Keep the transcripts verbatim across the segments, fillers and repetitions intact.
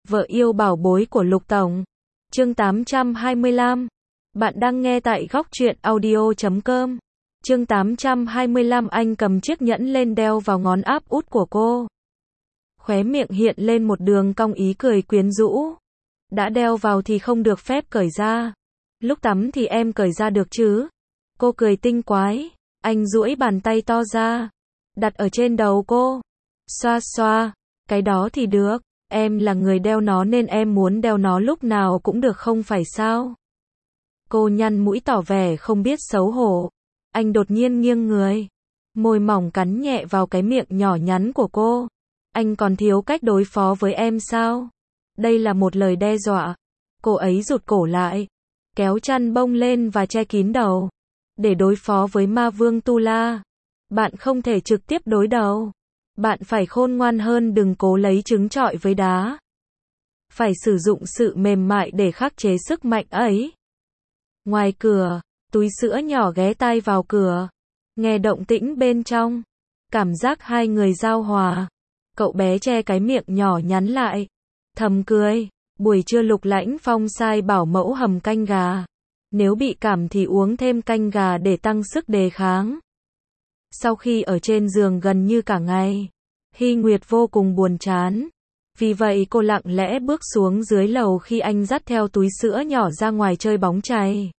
Vợ yêu bảo bối của Lục Tổng. Chương tám trăm hai mươi lăm. Bạn đang nghe tại góc truyện audio chấm com. Chương tám trăm hai mươi lăm. Anh cầm chiếc nhẫn lên đeo vào ngón áp út của cô. Khóe miệng hiện lên một đường cong ý cười quyến rũ. Đã đeo vào thì không được phép cởi ra. Lúc tắm thì em cởi ra được chứ? Cô cười tinh quái. Anh duỗi bàn tay to ra, đặt ở trên đầu cô. Xoa xoa. Cái đó thì được. Em là người đeo nó nên em muốn đeo nó lúc nào cũng được không phải sao? Cô nhăn mũi tỏ vẻ không biết xấu hổ. Anh đột nhiên nghiêng người. Môi mỏng cắn nhẹ vào cái miệng nhỏ nhắn của cô. Anh còn thiếu cách đối phó với em sao? Đây là một lời đe dọa. Cô ấy rụt cổ lại, kéo chăn bông lên và che kín đầu. Để đối phó với ma vương Tu La, bạn không thể trực tiếp đối đầu. Bạn phải khôn ngoan hơn, đừng cố lấy trứng trọi với đá. Phải sử dụng sự mềm mại để khắc chế sức mạnh ấy. Ngoài cửa, túi sữa nhỏ ghé tai vào cửa. Nghe động tĩnh bên trong. Cảm giác hai người giao hòa. Cậu bé che cái miệng nhỏ nhắn lại. Thầm cười. Buổi trưa Lục Lãnh Phong sai bảo mẫu hầm canh gà. Nếu bị cảm thì uống thêm canh gà để tăng sức đề kháng. Sau khi ở trên giường gần như cả ngày, Hy Nguyệt vô cùng buồn chán. Vì vậy cô lặng lẽ bước xuống dưới lầu khi anh dắt theo túi sữa nhỏ ra ngoài chơi bóng chày.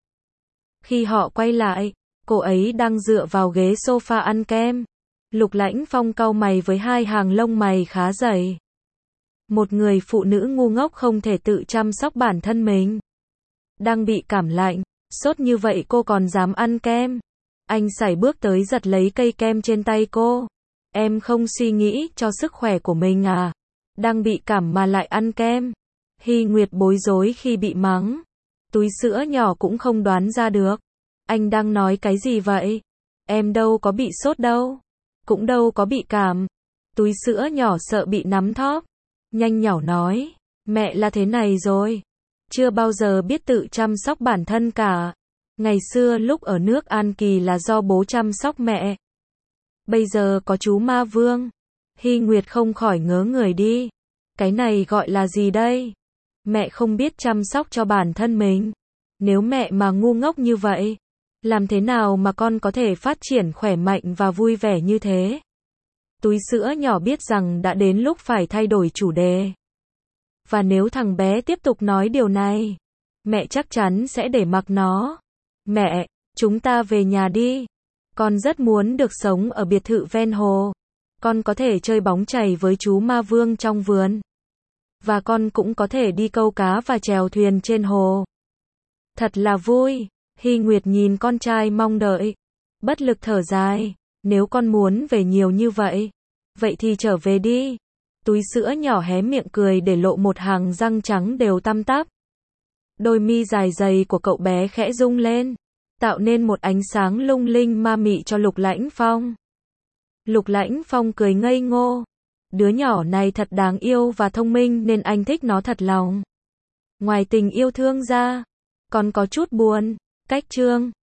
Khi họ quay lại, cô ấy đang dựa vào ghế sofa ăn kem. Lục Lãnh Phong cau mày với hai hàng lông mày khá dày. Một người phụ nữ ngu ngốc không thể tự chăm sóc bản thân mình. Đang bị cảm lạnh, sốt như vậy cô còn dám ăn kem. Anh sải bước tới giật lấy cây kem trên tay cô. Em không suy nghĩ cho sức khỏe của mình à? Đang bị cảm mà lại ăn kem. Hy Nguyệt bối rối khi bị mắng. Túi sữa nhỏ cũng không đoán ra được. Anh đang nói cái gì vậy? Em đâu có bị sốt đâu. Cũng đâu có bị cảm. Túi sữa nhỏ sợ bị nắm thóp. Nhanh nhỏ nói. Mẹ là thế này rồi. Chưa bao giờ biết tự chăm sóc bản thân cả. Ngày xưa lúc ở nước An Kỳ là do bố chăm sóc mẹ. Bây giờ có chú ma vương. Hy Nguyệt không khỏi ngớ người đi. Cái này gọi là gì đây? Mẹ không biết chăm sóc cho bản thân mình. Nếu mẹ mà ngu ngốc như vậy, làm thế nào mà con có thể phát triển khỏe mạnh và vui vẻ như thế? Túi sữa nhỏ biết rằng đã đến lúc phải thay đổi chủ đề. Và nếu thằng bé tiếp tục nói điều này, mẹ chắc chắn sẽ để mặc nó. Mẹ, chúng ta về nhà đi. Con rất muốn được sống ở biệt thự ven hồ. Con có thể chơi bóng chày với chú ma vương trong vườn. Và con cũng có thể đi câu cá và chèo thuyền trên hồ. Thật là vui. Hy Nguyệt nhìn con trai mong đợi. Bất lực thở dài. Nếu con muốn về nhiều như vậy, vậy thì trở về đi. Túi sữa nhỏ hé miệng cười để lộ một hàng răng trắng đều tăm tắp. Đôi mi dài dày của cậu bé khẽ rung lên, tạo nên một ánh sáng lung linh ma mị cho Lục Lãnh Phong. Lục Lãnh Phong cười ngây ngô. Đứa nhỏ này thật đáng yêu và thông minh nên anh thích nó thật lòng. Ngoài tình yêu thương ra, còn có chút buồn. Cách chương